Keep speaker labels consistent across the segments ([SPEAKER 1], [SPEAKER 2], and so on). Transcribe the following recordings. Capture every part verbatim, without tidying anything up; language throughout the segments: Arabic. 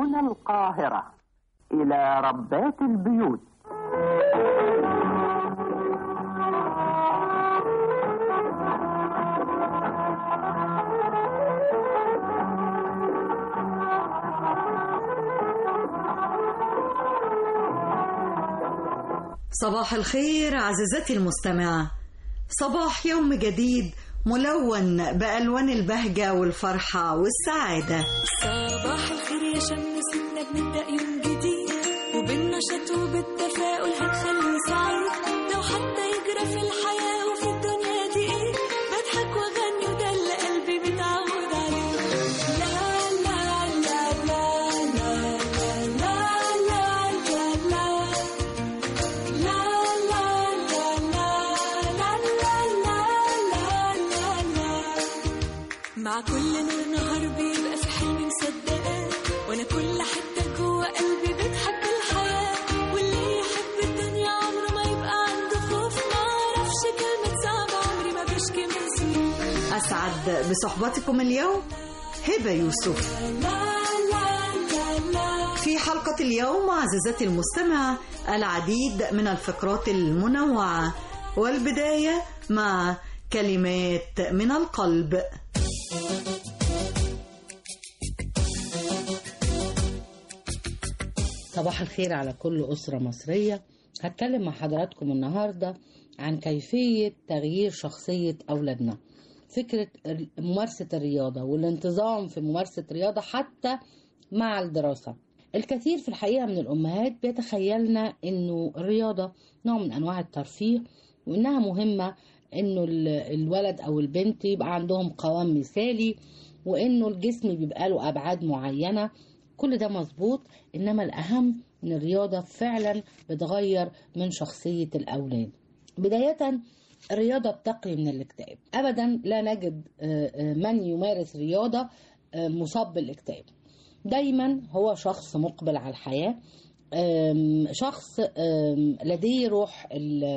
[SPEAKER 1] هنا القاهرة إلى ربات البيوت.
[SPEAKER 2] صباح الخير عزيزتي المستمعة، صباح يوم جديد ملون بألوان البهجة والفرحة والسعادة.
[SPEAKER 3] صباح الخير يا شمسنا، بنبدأ يوم جديد وبالنشاط وبالتفاؤل هنخليه سعيد. لو حتى يجرى في الحياة وفي الدنيا دي ايه، بضحك واغني وده اللي قلبي متعود عليه. لا لا لا لا لا لا لا لا لا مع كل نور نهار بيبقى في حلمي مصدقاه، وانا كل حته جوه قلبي بتحب الحياه. واللي يحب الدنيا عمره ما يبقى عنده خوف، ما اعرفش كلمه صعبه عمري ما بشكي من سنين.
[SPEAKER 2] اسعد بصحبتكم اليوم هبه يوسف. في حلقه اليوم عزيزتي المستمعه العديد من الفقرات المنوعه، والبدايه مع كلمات من القلب.
[SPEAKER 4] صباح الخير على كل أسرة مصرية. هتكلم مع حضراتكم النهاردة عن كيفية تغيير شخصية أولادنا. فكرة ممارسة الرياضة والانتظام في ممارسة الرياضة حتى مع الدراسة. الكثير في الحقيقة من الأمهات بيتخيلنا أنه الرياضة نوع من أنواع الترفيه، وأنها مهمة أنه الولد أو البنت يبقى عندهم قوام مثالي، وأنه الجسم بيبقى له أبعاد معينة. كل ده مظبوط، إنما الأهم إن الرياضة فعلا بتغير من شخصية الأولاد. بداية، الرياضة بتقي من الاكتئاب. أبدا لا نجد من يمارس رياضة مصاب بالاكتئاب. دايما هو شخص مقبل على الحياة، شخص لديه روح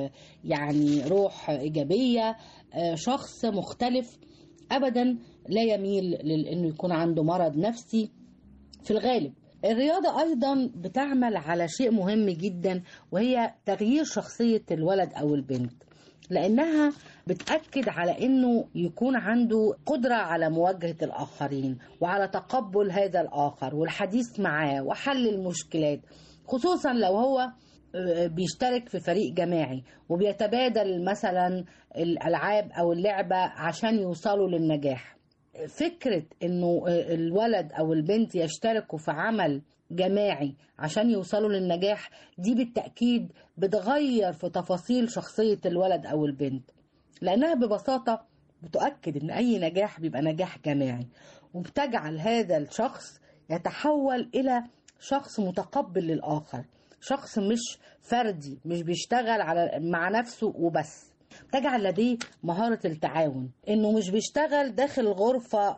[SPEAKER 4] يعني روح إيجابية، شخص مختلف. أبدا لا يميل لأنه يكون عنده مرض نفسي. في الغالب الرياضة أيضا بتعمل على شيء مهم جدا، وهي تغيير شخصية الولد أو البنت، لأنها بتأكد على أنه يكون عنده قدرة على مواجهة الآخرين وعلى تقبل هذا الآخر والحديث معاه وحل المشكلات، خصوصا لو هو بيشترك في فريق جماعي وبيتبادل مثلا الألعاب أو اللعبة عشان يوصلوا للنجاح. فكرة انه الولد او البنت يشتركوا في عمل جماعي عشان يوصلوا للنجاح دي بالتأكيد بتغير في تفاصيل شخصية الولد او البنت، لانها ببساطة بتؤكد ان اي نجاح بيبقى نجاح جماعي، وبتجعل هذا الشخص يتحول الى شخص متقبل للآخر، شخص مش فردي، مش بيشتغل على مع نفسه وبس. تجعل لديه مهارة التعاون، انه مش بيشتغل داخل غرفة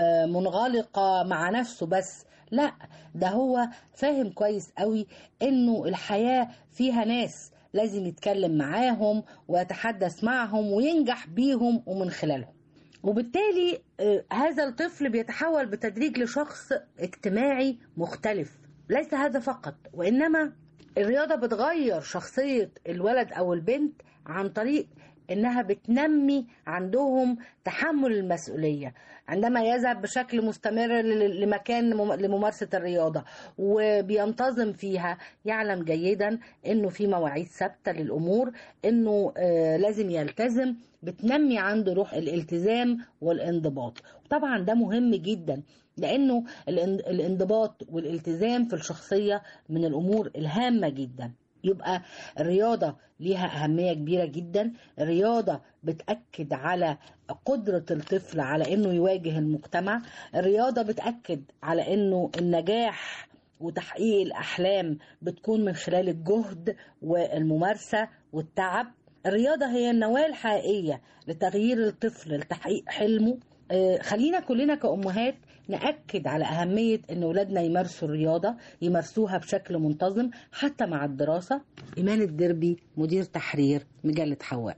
[SPEAKER 4] منغلقة مع نفسه بس، لا، ده هو فاهم كويس قوي انه الحياة فيها ناس لازم يتكلم معاهم ويتحدث معهم وينجح بيهم ومن خلالهم. وبالتالي هذا الطفل بيتحول بتدريج لشخص اجتماعي مختلف. ليس هذا فقط، وإنما الرياضة بتغير شخصية الولد أو البنت عن طريق إنها بتنمي عندهم تحمل المسؤولية. عندما يذهب بشكل مستمر لمكان لممارسة الرياضة وبينتظم فيها، يعلم جيدا إنه في مواعيد ثابتة للأمور، إنه آه لازم يلتزم. بتنمي عنده روح الالتزام والانضباط. طبعا ده مهم جدا، لأنه الانضباط والالتزام في الشخصية من الأمور الهامة جدا. يبقى الرياضة ليها أهمية كبيرة جدا. الرياضة بتأكد على قدرة الطفل على أنه يواجه المجتمع. الرياضة بتأكد على أنه النجاح وتحقيق الأحلام بتكون من خلال الجهد والممارسة والتعب. الرياضة هي النواة الحقيقية لتغيير الطفل لتحقيق حلمه. خلينا كلنا كأمهات نأكد على أهمية أن أولادنا يمارسوا الرياضة، يمارسوها بشكل منتظم حتى مع الدراسة. إيمان الدربي، مدير تحرير مجلة حواء.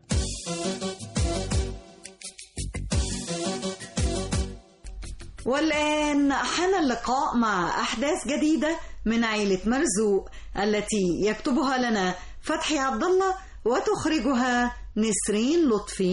[SPEAKER 2] والآن حان اللقاء مع أحداث جديدة من عائلة مرزوق التي يكتبها لنا فتحي عبد الله وتخرجها نسرين لطفي.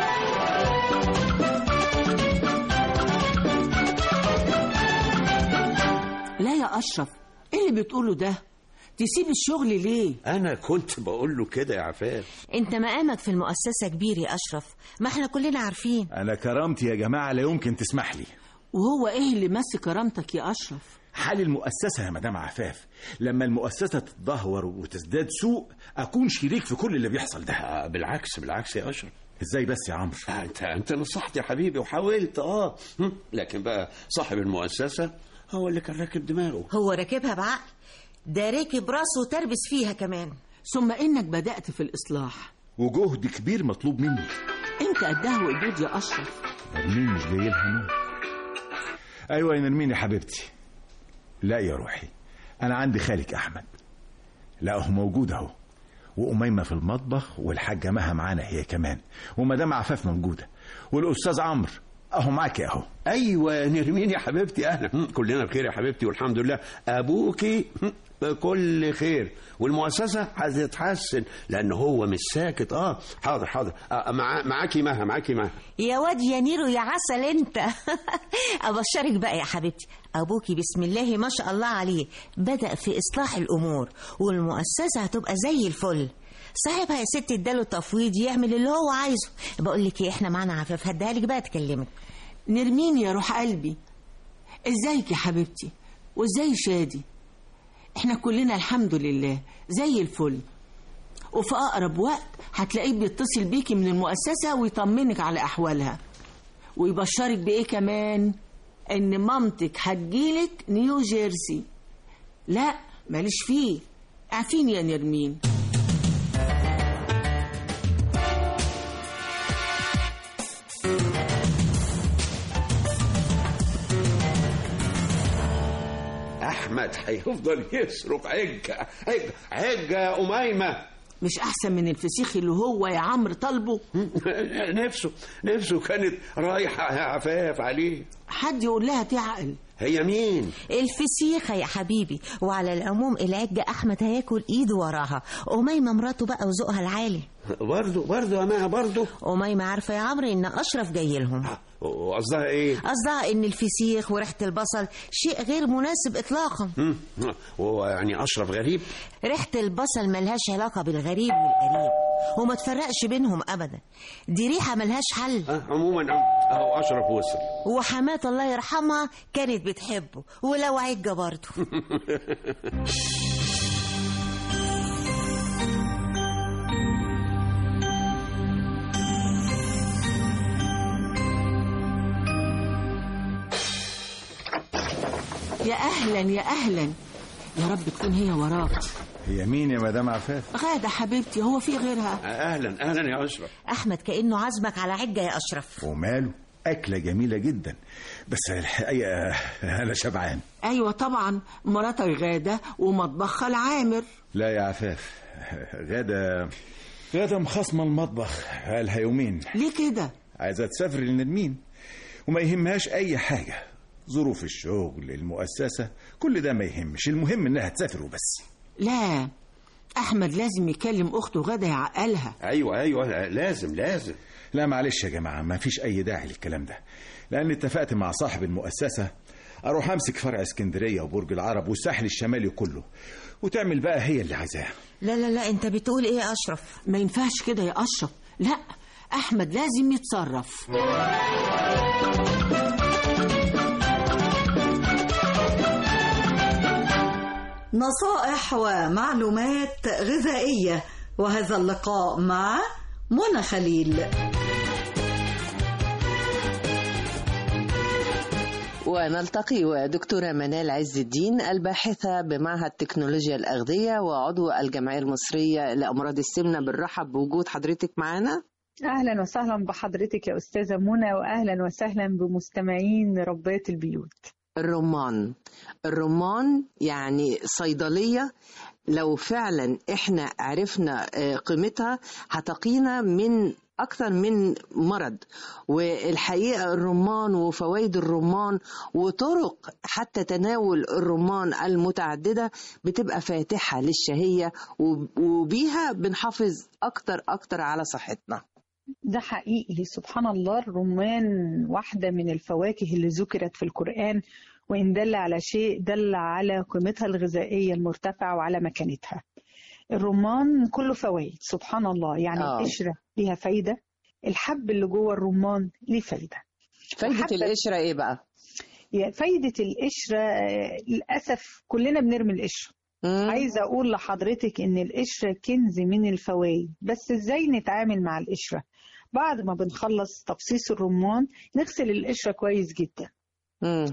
[SPEAKER 5] لا يا أشرف، إيه اللي بتقوله ده؟ تسيب الشغل ليه؟
[SPEAKER 6] أنا كنت بقول له كده يا عفاف.
[SPEAKER 7] أنت مقامك في المؤسسة كبير يا أشرف، ما احنا كلنا عارفين.
[SPEAKER 8] أنا كرامتي يا جماعة لا يمكن تسمح لي.
[SPEAKER 5] وهو إيه اللي مس كرامتك يا أشرف؟
[SPEAKER 8] حال المؤسسة يا مدام عفاف، لما المؤسسة تتدهور وتزداد سوء أكون شريك في كل اللي بيحصل ده.
[SPEAKER 6] آه بالعكس بالعكس يا أشرف.
[SPEAKER 8] ازاي بس يا عمرو؟
[SPEAKER 6] آه انت انت نصحت يا حبيبي وحاولت اه لكن بقى صاحب المؤسسة هو اللي كان راكب دماغه.
[SPEAKER 7] هو راكبها بعقل، ده راكب راسه وتربس فيها كمان.
[SPEAKER 5] ثم إنك بدأت في الإصلاح
[SPEAKER 8] وجهد كبير مطلوب مني.
[SPEAKER 5] أنت قدها وقدود يا أشرف.
[SPEAKER 8] نرمين مش جاي لها نوم. أيوة يا نرمين يا حبيبتي. لا يا روحي، أنا عندي خالك أحمد. لا هو موجود أهو، وأميمة في المطبخ، والحاجة مها معانا هي كمان، ومدام عفاف موجودة، والأستاذ عمرو أهو معاك أهو.
[SPEAKER 6] أيوة يا نرمين يا حبيبتي، أهلا. كلنا بخير يا حبيبتي والحمد لله. أبوكي بكل خير، والمؤسسة هتتحسن لأن هو مش ساكت. آه حاضر حاضر. آه مع... معاكي مها معاكي مها.
[SPEAKER 7] يا واد يا نيرو يا عسل أنت. أبشرك بقى يا حبيبتي، أبوكي بسم الله ما شاء الله عليه بدأ في إصلاح الأمور، والمؤسسة هتبقى زي الفل. صاحبها يا ستي اداله تفويض يعمل اللي هو عايزه. بقول لك ايه، احنا معانا عفاف، هديها لك بقى تكلمك.
[SPEAKER 5] نرمين يا روح قلبي، ازيك يا حبيبتي؟ وازاي شادي؟ احنا كلنا الحمد لله زي الفل، وفي اقرب وقت هتلاقيه بيتصل بيكي من المؤسسة ويطمنك على احوالها، ويبشرك بايه كمان؟ ان مامتك هتجيلك نيو جيرسي. لا ماليش فيه، عارفين يا نرمين.
[SPEAKER 6] أحمد هيفضل يصرف عجة عجة عجة يا أميمة.
[SPEAKER 5] مش أحسن من الفسيخ اللي هو يا عمرو طالبه؟
[SPEAKER 6] نفسه نفسه كانت رايحة يا عفاف عليه.
[SPEAKER 5] حد يقول لها تعقل.
[SPEAKER 6] هي مين؟
[SPEAKER 7] الفسيخة يا حبيبي. وعلى العموم العجة أحمد هياكل إيده وراها. أميمة مراته بقى وذوقها العالي.
[SPEAKER 6] برضو برضو يا ماما برضو.
[SPEAKER 7] أميمة عارفة يا عمرو إن أشرف جاي لهم.
[SPEAKER 6] وقصدها إيه؟
[SPEAKER 7] قصدها إن الفسيخ وريحة البصل شيء غير مناسب إطلاقا.
[SPEAKER 6] وهو يعني أشرف غريب؟
[SPEAKER 7] ريحة البصل ملهاش علاقة بالغريب والقريب، وما تفرقش بينهم أبدا، دي ريحة ملهاش حل.
[SPEAKER 6] أه عموما أهو أشرف وصل،
[SPEAKER 7] وحماة الله يرحمها كانت بتحبه، ولو عجة برضه.
[SPEAKER 5] يا أهلا يا أهلا، يا رب تكون هي وراك.
[SPEAKER 8] هي مين يا مدام عفاف؟
[SPEAKER 5] غادة حبيبتي، هو في غيرها؟
[SPEAKER 6] أهلا أهلا يا أشرف.
[SPEAKER 7] أحمد كأنه عزمك على عجة يا أشرف.
[SPEAKER 8] وماله، أكلة جميلة جدا، بس الحقيقة أنا شبعان.
[SPEAKER 5] أيوة طبعا، مراتك غادة ومطبخها العامر.
[SPEAKER 8] لا يا عفاف، غادة غادة مخصمة المطبخ قالها يومين.
[SPEAKER 5] ليه كده؟
[SPEAKER 8] عايزة تسافر للنرمين وما يهمهاش أي حاجة، ظروف الشغل المؤسسة كل ده ما يهمش، المهم إنها تسافر وبس.
[SPEAKER 5] لا، أحمد لازم يكلم أخته غادة يعقلها.
[SPEAKER 6] أيوة أيوة لازم لازم.
[SPEAKER 8] لا معلش يا جماعة، ما فيش أي داعي للكلام ده، لأن اتفقت مع صاحب المؤسسة أروح أمسك فرع اسكندرية وبرج العرب والساحل الشمالي كله، وتعمل بقى هي اللي عايزاه.
[SPEAKER 7] لا لا لا، أنت بتقول إيه يا أشرف؟
[SPEAKER 5] ما ينفعش كده يا أشرف، لا، أحمد لازم يتصرف.
[SPEAKER 2] نصائح ومعلومات غذائية، وهذا اللقاء مع منى خليل.
[SPEAKER 9] ونلتقي ودكتورة منال عز الدين، الباحثة بمعهد تكنولوجيا الأغذية وعضو الجمعية المصرية لأمراض السمنة. بالرحب بوجود حضرتك معنا.
[SPEAKER 10] أهلا وسهلا بحضرتك يا أستاذة منى، وأهلا وسهلا بمستمعين ربات البيوت.
[SPEAKER 9] الرمان الرمان يعني صيدلية لو فعلا احنا عرفنا قيمتها هتقينا من أكثر من مرض. والحقيقة الرمان وفوائد الرمان وطرق حتى تناول الرمان المتعددة بتبقى فاتحة للشهية، وبيها بنحافظ أكتر أكتر على صحتنا.
[SPEAKER 10] ده حقيقي، سبحان الله. الرمان واحدة من الفواكه اللي ذكرت في القرآن، وإن دل على شيء دل على قيمتها الغذائية المرتفعة وعلى مكانتها. الرمان كله فوائد سبحان الله، يعني آه. القشرة ليها فايدة، الحب اللي جوه الرمان ليه فايدة.
[SPEAKER 9] فايدة القشرة إيه بقى؟
[SPEAKER 10] يعني فايدة القشرة للأسف كلنا بنرمي القشرة. عايزة أقول لحضرتك إن القشرة كنز من الفوائد، بس إزاي نتعامل مع القشرة؟ بعد ما بنخلص تفصيص الرمان نغسل القشرة كويس جدا مم.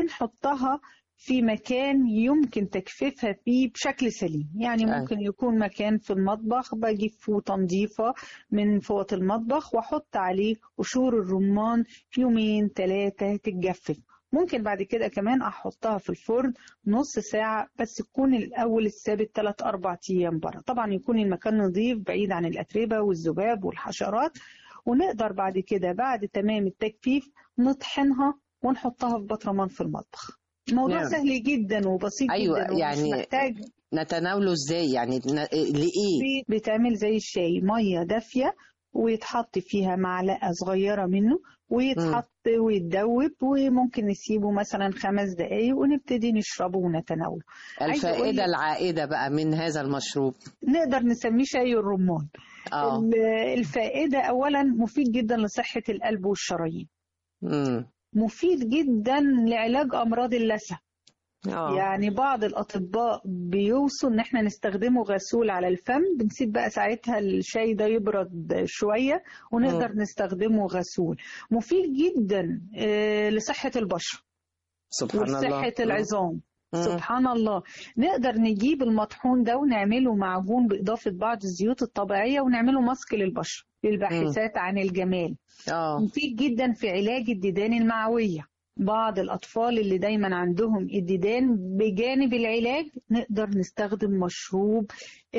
[SPEAKER 10] ونحطها في مكان يمكن تجفيفها فيه بشكل سليم. يعني ممكن يكون مكان في المطبخ، بجيب فوطة نظيفة من فوط المطبخ واحط عليه قشور الرمان في يومين ثلاثة تتجفف. ممكن بعد كده كمان احطها في الفرن نص ساعة، بس تكون الاول الثابت ثلاث اربع ايام بره. طبعا يكون المكان نظيف بعيد عن الاتربة والذباب والحشرات. ونقدر بعد كده بعد تمام التجفيف نطحنها ونحطها في بطرمان في المطبخ. الموضوع نعم. سهل جدا وبسيط
[SPEAKER 9] أيوة
[SPEAKER 10] جدا،
[SPEAKER 9] يعني
[SPEAKER 10] محتاج
[SPEAKER 9] نتناوله ازاي؟ يعني لإيه؟
[SPEAKER 10] بتعمل زي الشاي، مية دافية ويتحط فيها معلقة صغيرة منه ويتحط م. ويتدوب، وممكن نسيبه مثلا خمس دقايق ونبتدي نشربه ونتناوله.
[SPEAKER 9] الفائدة العائدة بقى من هذا المشروب
[SPEAKER 10] نقدر نسميه شاي الرمان. آه. الفائدة أولا مفيد جدا لصحة القلب والشرايين. م. مفيد جدا لعلاج أمراض اللثة. أوه. يعني بعض الأطباء بيوصوا إن احنا نستخدمه غسول على الفم، بنسيب بقى ساعتها الشاي ده يبرد شوية ونقدر م. نستخدمه غسول. مفيد جدا لصحة البشرة
[SPEAKER 9] سبحان الله،
[SPEAKER 10] وصحة العظام. مم. سبحان الله. نقدر نجيب المطحون ده ونعمله معجون بإضافة بعض الزيوت الطبيعية ونعمله ماسك للبشرة للباحثات عن الجمال. أوه. مفيد جدا في علاج الديدان المعوية. بعض الأطفال اللي دايما عندهم الديدان، بجانب العلاج نقدر نستخدم مشروب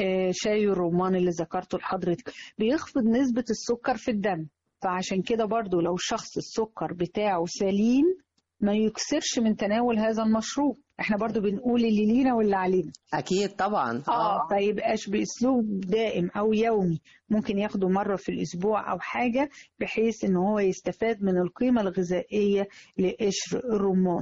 [SPEAKER 10] شاي الرمان اللي ذكرته لحضرتك، بيخفض نسبة السكر في الدم. فعشان كده برضو لو شخص السكر بتاعه سليم ما يكسرش من تناول هذا المشروب. احنا برضو بنقول اللي لينا واللي علينا.
[SPEAKER 9] اكيد طبعا.
[SPEAKER 10] اه فيبقاش باسلوب دائم او يومي، ممكن ياخده مرة في الاسبوع او حاجة، بحيث ان هو يستفاد من القيمة الغذائية لقشر الرمان.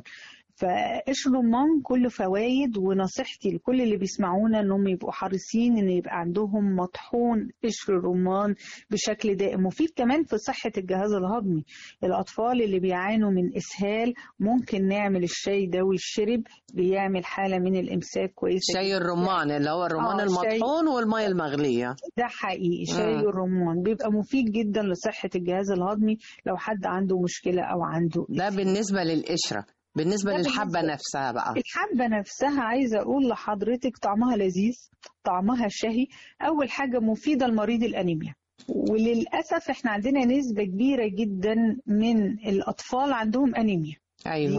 [SPEAKER 10] فقشر الرمان كله فوائد، ونصيحتي لكل اللي بيسمعونا انهم يبقوا حريصين ان يبقى عندهم مطحون قشر الرمان بشكل دائم. مفيد كمان في صحة الجهاز الهضمي. الاطفال اللي بيعانوا من اسهال ممكن نعمل الشاي ده ويشرب، بيعمل حالة من الامساك كويسة.
[SPEAKER 9] شاي الرمان اللي هو الرمان آه المطحون والمية المغلية.
[SPEAKER 10] ده حقيقي شاي م. الرمان بيبقى مفيد جدا لصحة الجهاز الهضمي لو حد عنده مشكلة او عنده.
[SPEAKER 9] ده بالنسبة للقشرة. بالنسبة للحبة نفسها بقى،
[SPEAKER 10] الحبة نفسها عايزة أقول لحضرتك طعمها لذيذ، طعمها شهي. أول حاجة مفيدة لمريض الأنيميا، وللأسف احنا عندنا نسبة كبيرة جدا من الأطفال عندهم أنيميا.
[SPEAKER 9] أيوة.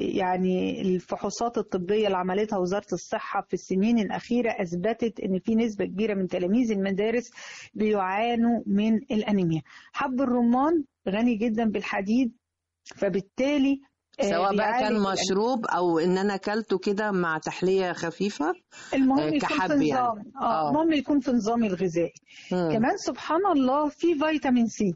[SPEAKER 10] يعني الفحوصات الطبية اللي عملتها وزارة الصحة في السنين الأخيرة أثبتت أن في نسبة كبيرة من تلاميذ المدارس بيعانوا من الأنيميا. حب الرمان غني جدا بالحديد، فبالتالي
[SPEAKER 9] سواء بقى كان مشروب او ان انا اكلته كده مع تحليه خفيفه،
[SPEAKER 10] المهم يكون في نظام اه المهم يكون في نظامي الغذائي. كمان سبحان الله في فيتامين سي.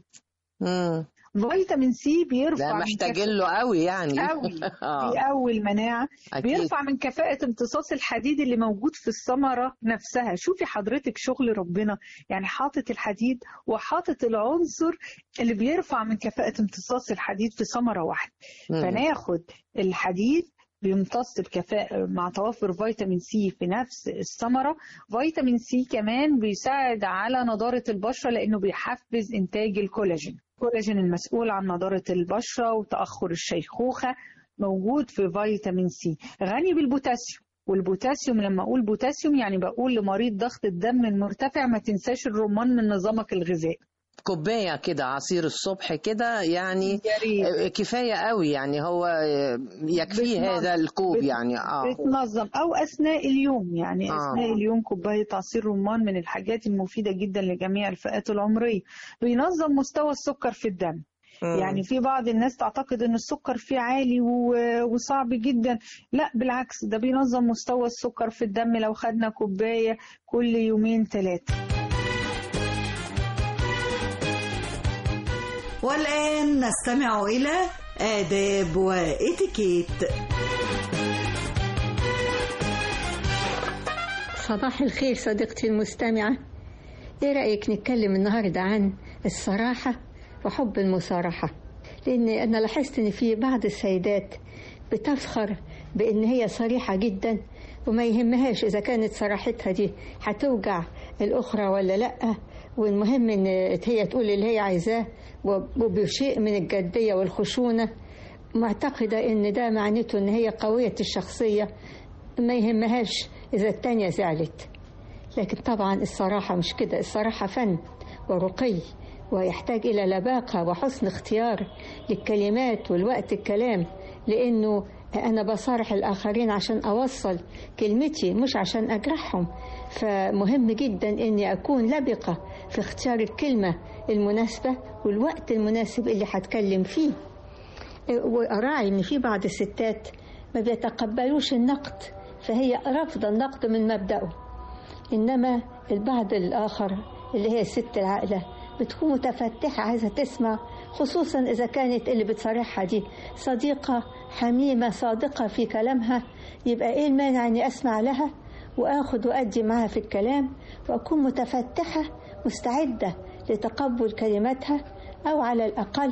[SPEAKER 10] امم فيتامين سي بيرفع،
[SPEAKER 9] ده محتاجين له قوي يعني
[SPEAKER 10] قوي بيقوي المناعه. بيرفع من كفاءه امتصاص الحديد اللي موجود في الثمره نفسها. شوفي حضرتك شغل ربنا، يعني حاطط الحديد وحاطط العنصر اللي بيرفع من كفاءه امتصاص الحديد في ثمره واحده. مم. فناخد الحديد بيمتص بكفاءة مع توفر فيتامين سي في نفس الثمرة. فيتامين سي كمان بيساعد على نضارة البشرة لأنه بيحفز إنتاج الكولاجين. الكولاجين المسؤول عن نضارة البشرة وتأخر الشيخوخة موجود في فيتامين سي. غني بالبوتاسيوم، والبوتاسيوم لما أقول بوتاسيوم يعني بقول لمريض ضغط الدم المرتفع ما تنساش الرمان من نظامك الغذائي.
[SPEAKER 9] كوباية كده عصير الصبح كده يعني كفاية قوي، يعني هو يكفي هذا الكوب يعني اه
[SPEAKER 10] بتنظم، او اثناء اليوم يعني آه. اثناء اليوم كوباية عصير رمان من الحاجات المفيدة جدا لجميع الفئات العمرية. بينظم مستوى السكر في الدم. مم. يعني في بعض الناس تعتقد ان السكر فيه عالي وصعب جدا، لا بالعكس، ده بينظم مستوى السكر في الدم لو خدنا كوباية كل يومين ثلاثة.
[SPEAKER 2] والآن نستمع إلى آداب وإتيكيت.
[SPEAKER 11] صباح الخير صديقتي المستمعة، إيه رأيك نتكلم النهاردة عن الصراحة وحب المصارحة؟ لأن أنا لاحظت أن في بعض السيدات بتفخر بأن هي صريحة جدا وما يهمهاش إذا كانت صراحتها دي هتوجع الأخرى ولا لأ، والمهم أن هي تقول اللي هي عايزاه وبشيء من الجدية والخشونة. معتقدة أن ده معناته أن هي قوية الشخصية، ما يهمهاش إذا التانية زعلت. لكن طبعا الصراحة مش كده، الصراحة فن ورقي ويحتاج إلى لباقة وحسن اختيار للكلمات والوقت الكلام، لأنه أنا بصارح الآخرين عشان أوصل كلمتي مش عشان أجرحهم. فمهم جدا أني أكون لبقة في اختيار الكلمة المناسبة والوقت المناسب اللي هتكلم فيه. وأراعي أن في بعض الستات ما بيتقبلوش النقد، فهي رفض النقد من مبدأه. إنما البعض الآخر اللي هي الست العاقلة بتكون متفتحة عايزة تسمع، خصوصا إذا كانت اللي بتصارحها دي صديقة حميمة صادقة في كلامها. يبقى إيه المانع أني أسمع لها وأخذ وأدي معها في الكلام، وأكون متفتحة مستعدة لتقبل كلماتها، أو على الأقل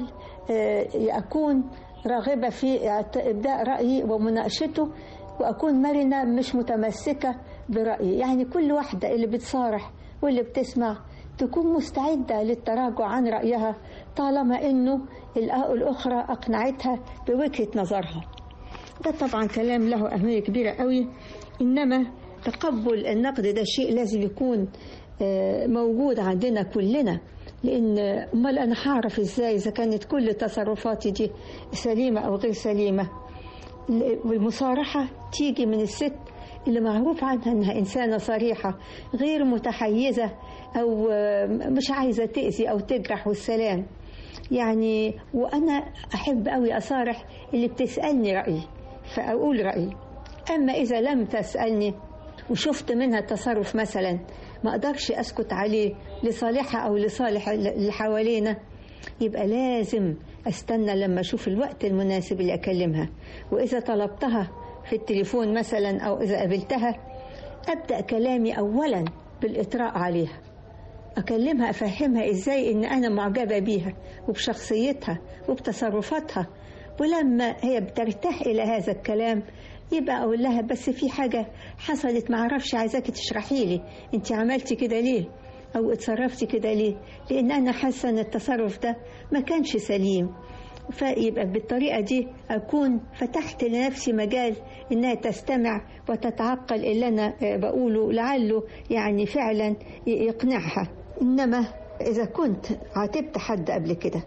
[SPEAKER 11] أكون راغبة في إبداء رأيي ومناقشته، وأكون مرنة مش متمسكة برأيي. يعني كل واحدة اللي بتصارح واللي بتسمع تكون مستعدة للتراجع عن رأيها طالما إنه الأخرى أقنعتها بوجهة نظرها. ده طبعا كلام له أهمية كبيرة قوي. إنما تقبل النقد ده شيء لازم يكون موجود عندنا كلنا، لأن أمال أنا هعرف إزاي إذا كانت كل تصرفاتي دي سليمة أو غير سليمة؟ والمصارحة تيجي من الست اللي معروف عنها أنها إنسانة صريحة غير متحيزة أو مش عايزة تأذي أو تجرح، والسلام. يعني وأنا أحب أوي أصارح اللي بتسألني رأيي فأقول رأيي. أما إذا لم تسألني وشفت منها تصرف مثلا ما أقدرش أسكت عليه لصالحها أو لصالح اللي حوالينا، يبقى لازم أستنى لما أشوف الوقت المناسب اللي أكلمها. وإذا طلبتها في التليفون مثلا أو إذا قابلتها، أبدأ كلامي أولا بالإطراء عليها، أكلمها أفهمها إزاي إن أنا معجبة بيها وبشخصيتها وبتصرفاتها. ولما هي بترتاح إلى هذا الكلام يبقى أقول لها بس في حاجة حصلت معرفش، عايزاك تشرحي لي أنت عملتي كده ليه أو اتصرفتي كده ليه، لأن أنا حاسة أن التصرف ده ما كانش سليم. فيبقى بالطريقة دي أكون فتحت لنفسي مجال إنها تستمع وتتعقل اللي أنا بقوله، لعله يعني فعلا يقنعها. إنما إذا كنت عاتبت حد قبل كده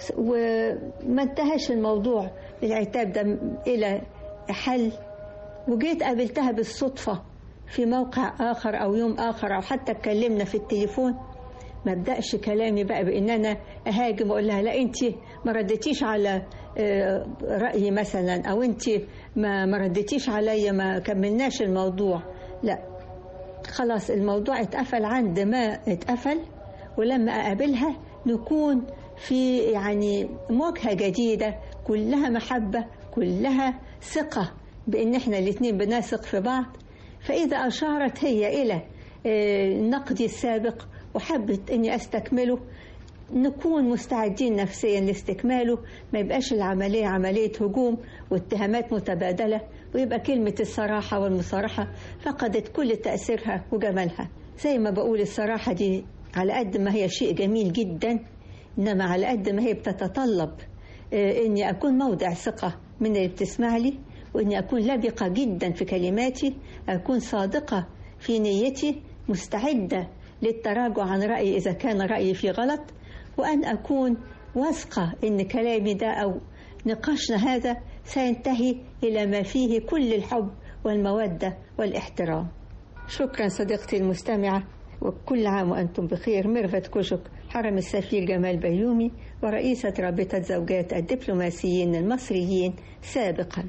[SPEAKER 11] وما انتهاش الموضوع العتاب ده إلى حل، وجيت قابلتها بالصدفة في موقع آخر أو يوم آخر أو حتى اتكلمنا في التليفون، ما ابدأش كلامي بقى بإن أنا أهاجم وأقول لها لا أنت ما ردتيش على رأيي مثلا، أو أنت ما ما ردتيش عليا، ما كملناش الموضوع. لا، خلاص الموضوع اتقفل عند ما اتقفل. ولما أقابلها نكون في يعني مواجهة جديدة كلها محبة كلها ثقة بأن احنا الاثنين بنثق في بعض. فإذا أشارت هي إلى نقدي السابق وحبت أني أستكمله، نكون مستعدين نفسيا لاستكماله، ما يبقاش العملية عملية هجوم واتهامات متبادلة، ويبقى كلمة الصراحة والمصارحة فقدت كل تأثيرها وجمالها. زي ما بقول الصراحة دي على قد ما هي شيء جميل جدا، إنما على قد ما هي بتتطلب أني أكون موضع ثقة من اللي بتسمع لي، وأني أكون لبقة جدا في كلماتي، أكون صادقة في نيتي، مستعدة للتراجع عن رأيي إذا كان رأيي فيه غلط، وأن أكون واثقة إن كلامي ده أو نقاشنا هذا سينتهي إلى ما فيه كل الحب والمودة والاحترام. شكرا صديقتي المستمعة، وكل عام وأنتم بخير. ميرفت كوشك، حرم السفير جمال بيومي، ورئيسة رابطة زوجات الدبلوماسيين المصريين سابقا.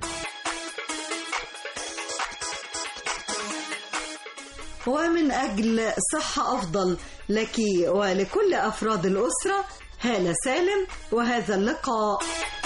[SPEAKER 2] ومن أجل صحة أفضل لك ولكل أفراد الأسرة، هالة سالم، وهذا اللقاء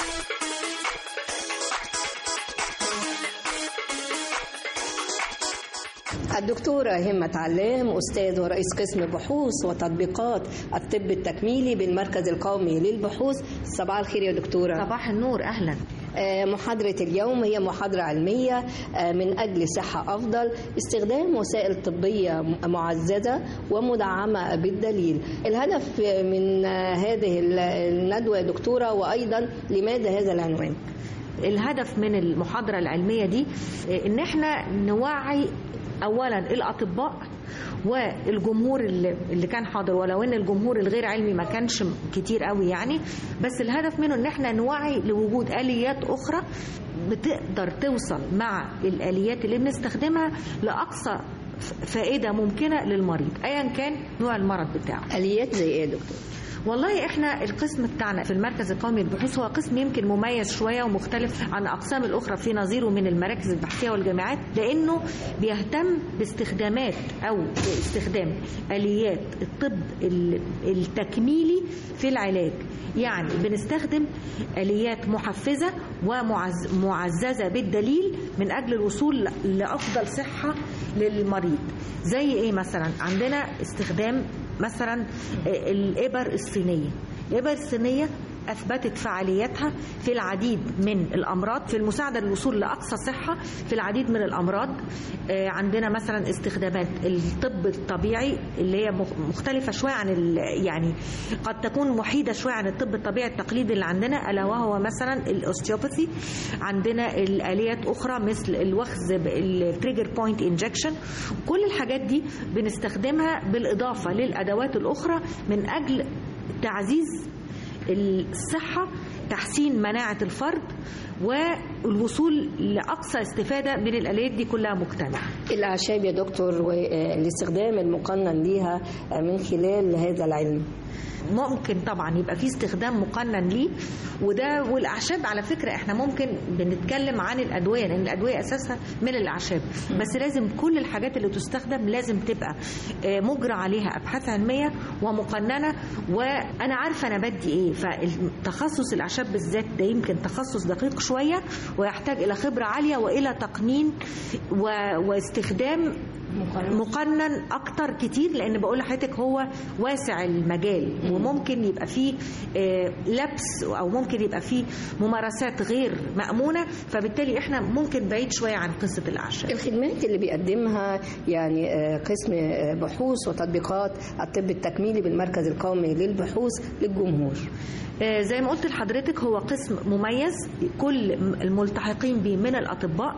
[SPEAKER 12] الدكتورة همة علام، أستاذ ورئيس قسم بحوث وتطبيقات الطب التكميلي بالمركز القومي للبحوث. صباح الخير يا دكتورة.
[SPEAKER 7] صباح النور، أهلا.
[SPEAKER 12] محاضرة اليوم هي محاضرة علمية من أجل صحة أفضل، استخدام وسائل طبية معززة ومدعمة بالدليل. الهدف من هذه الندوة يا دكتورة، وأيضا لماذا هذا العنوان؟
[SPEAKER 7] الهدف من المحاضرة العلمية دي إن احنا نوعي أولا الأطباء والجمهور اللي, اللي كان حاضر، ولو ان الجمهور الغير علمي ما كانش كتير قوي يعني، بس الهدف منه ان احنا نوعي لوجود آليات أخرى بتقدر توصل مع الآليات اللي بنستخدمها لأقصى فائدة ممكنة للمريض أيا كان نوع المرض بتاعه.
[SPEAKER 12] آليات زي ايه يا دكتور؟
[SPEAKER 7] والله احنا القسم بتاعنا في المركز القومي للبحوث هو قسم يمكن مميز شوية ومختلف عن أقسام الأخرى في نظيره من المراكز البحثية والجامعات، لأنه بيهتم باستخدامات أو باستخدام آليات الطب التكميلي في العلاج. يعني بنستخدم آليات محفزة ومعززة بالدليل من أجل الوصول لأفضل صحة للمريض. زي إيه مثلا؟ عندنا استخدام مثلا الإبر الصينية. الإبر الصينية أثبتت فعاليتها في العديد من الأمراض في المساعدة للوصول لأقصى صحة في العديد من الأمراض. عندنا مثلا استخدامات الطب الطبيعي اللي هي مختلفة شوية عن يعني قد تكون محيدة شوية عن الطب الطبيعي التقليدي اللي عندنا، ألا وهو مثلا الأوستيوباثي. عندنا الآليات أخرى مثل الوخز التريجر بوينت انجكشن. كل الحاجات دي بنستخدمها بالإضافة للأدوات الأخرى من أجل تعزيز الصحة، تحسين مناعة الفرد، والوصول لأقصى استفادة من الآليات دي كلها مجتمعة.
[SPEAKER 12] الأعشاب يا دكتور والاستخدام المقنن ليها من خلال هذا العلم،
[SPEAKER 7] ممكن طبعا يبقى في استخدام مقنن ليه، وده والاعشاب على فكره احنا ممكن بنتكلم عن الادويه لان الادويه اساسها من الاعشاب، بس لازم كل الحاجات اللي تستخدم لازم تبقى مجرى عليها ابحاث علميه ومقننه، وانا عارفه انا بدي ايه. فالتخصص الاعشاب بالذات ده يمكن تخصص دقيق شويه ويحتاج الى خبره عاليه والى تقنين واستخدام مقنن اكتر كتير، لان بقول لحضرتك هو واسع المجال وممكن يبقى فيه لبس او ممكن يبقى فيه ممارسات غير مأمونة، فبالتالي احنا ممكن بعيد شوية عن قصة الاعشاب.
[SPEAKER 12] الخدمات اللي بيقدمها يعني قسم بحوث وتطبيقات الطب التكميلي بالمركز القومي للبحوث للجمهور،
[SPEAKER 7] زي ما قلت لحضرتك هو قسم مميز كل الملتحقين به من الأطباء.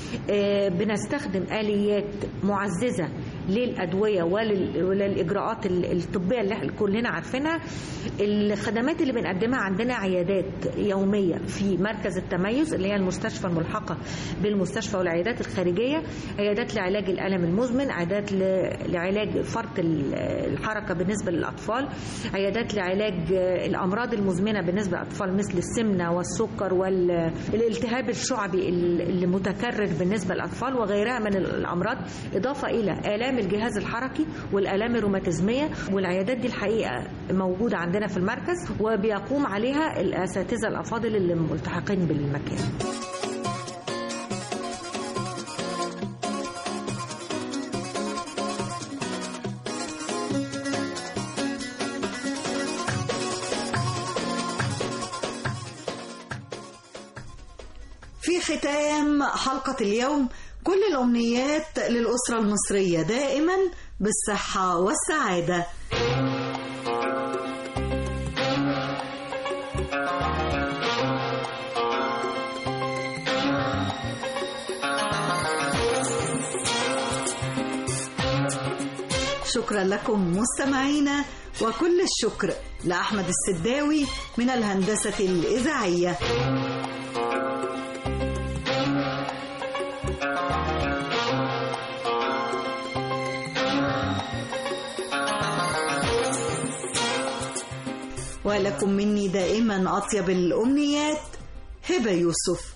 [SPEAKER 7] بنستخدم آليات معززة للأدوية وللإجراءات الطبية اللي كلنا عارفينها. الخدمات اللي بنقدمها عندنا عيادات يومية في مركز التميز اللي هي المستشفى الملحقة بالمستشفى والعيادات الخارجية، عيادات لعلاج الألم المزمن، عيادات لعلاج فرط الحركة بالنسبة للأطفال، عيادات لعلاج الأمراض المزمنة بالنسبة للأطفال مثل السمنة والسكر والالتهاب الشعبي اللي متكرر بالنسبة للأطفال وغيرها من الأمراض، إضافة إلى آلام الجهاز الحركي والآلام الروماتيزمية. والعيادات دي الحقيقة موجودة عندنا في المركز وبيقوم عليها الأساتذة الأفاضل اللي ملتحقين بالمكان.
[SPEAKER 2] في ختام حلقة اليوم كل الأمنيات للأسرة المصرية دائما بالصحة والسعادة. شكرا لكم مستمعينا، وكل الشكر لأحمد السداوي من الهندسة الإذاعية. ولكم مني دائما أطيب الأمنيات، هبة يوسف.